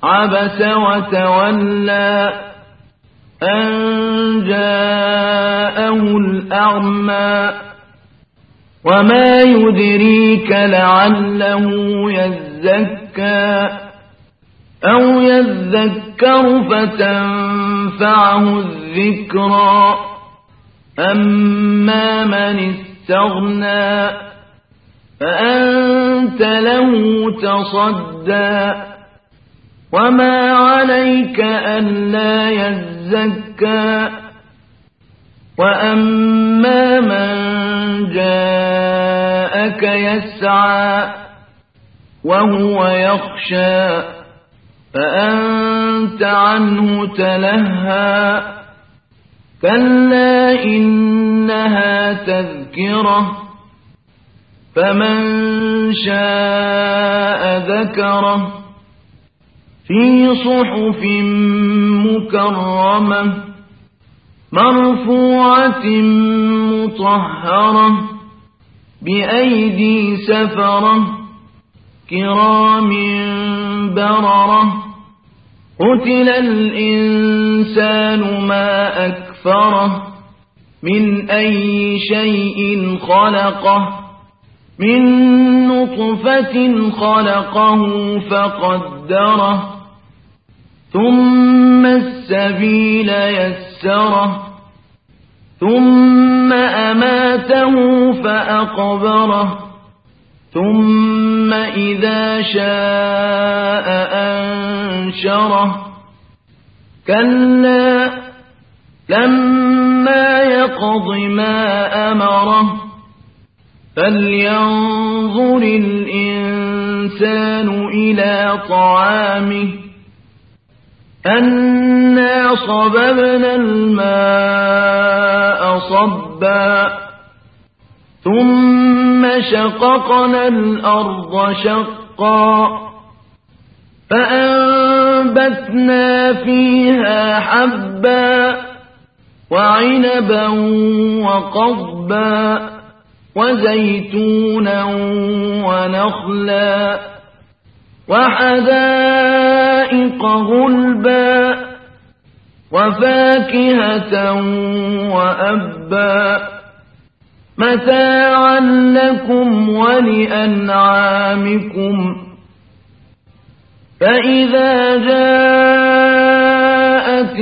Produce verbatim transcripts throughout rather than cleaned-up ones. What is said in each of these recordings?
عبس وتولى أن جاءه الأعمى وما يدريك لعله يزكى أو يذكر فتنفعه الذكرى أما من استغنى فأنت له تصدى وما عليك ألا يزكى وأما من جاءك يسعى وهو يخشى فأنت عنه تلهى كلا إنها تذكرة فمن شاء ذكره في صحف مكرمة مرفوعة مطهرة بأيدي سفرة كرام بررة قتل الإنسان ما أكفره من أي شيء خلقه من نطفة خلقه فقدره ثم السبيل يسره ثم أماته فأقبره ثم إذا شاء أنشره كلا لما يقض ما أمره فلينظر الإنسان إلى طعامه أنا صببنا الماء صبا ثم شققنا الأرض شقا فأنبتنا فيها حبا وعنبا وقضبا وزيتونا ونخلا وحدائق غلبا وفاكهة وأبا متاعا لكم ولأنعامكم فإذا جاءت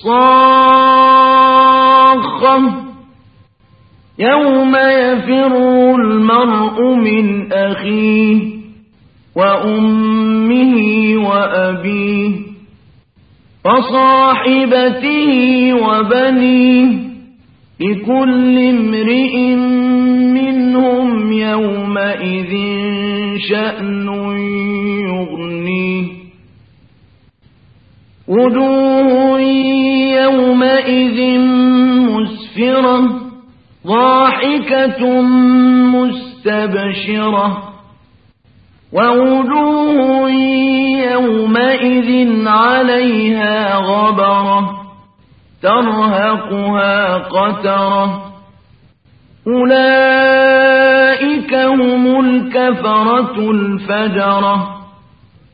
الصاخة يوم يفر المرء من أخيه وأمه وأبيه وصاحبته وبنيه لكل امرئ منهم يومئذ شأن يغنيه وجوه يومئذ مسفرة ضاحكة مستبشرة ووجوه يومئذ عليها غبرة ترهقها قترة أولئك هم الكفرة الفجرة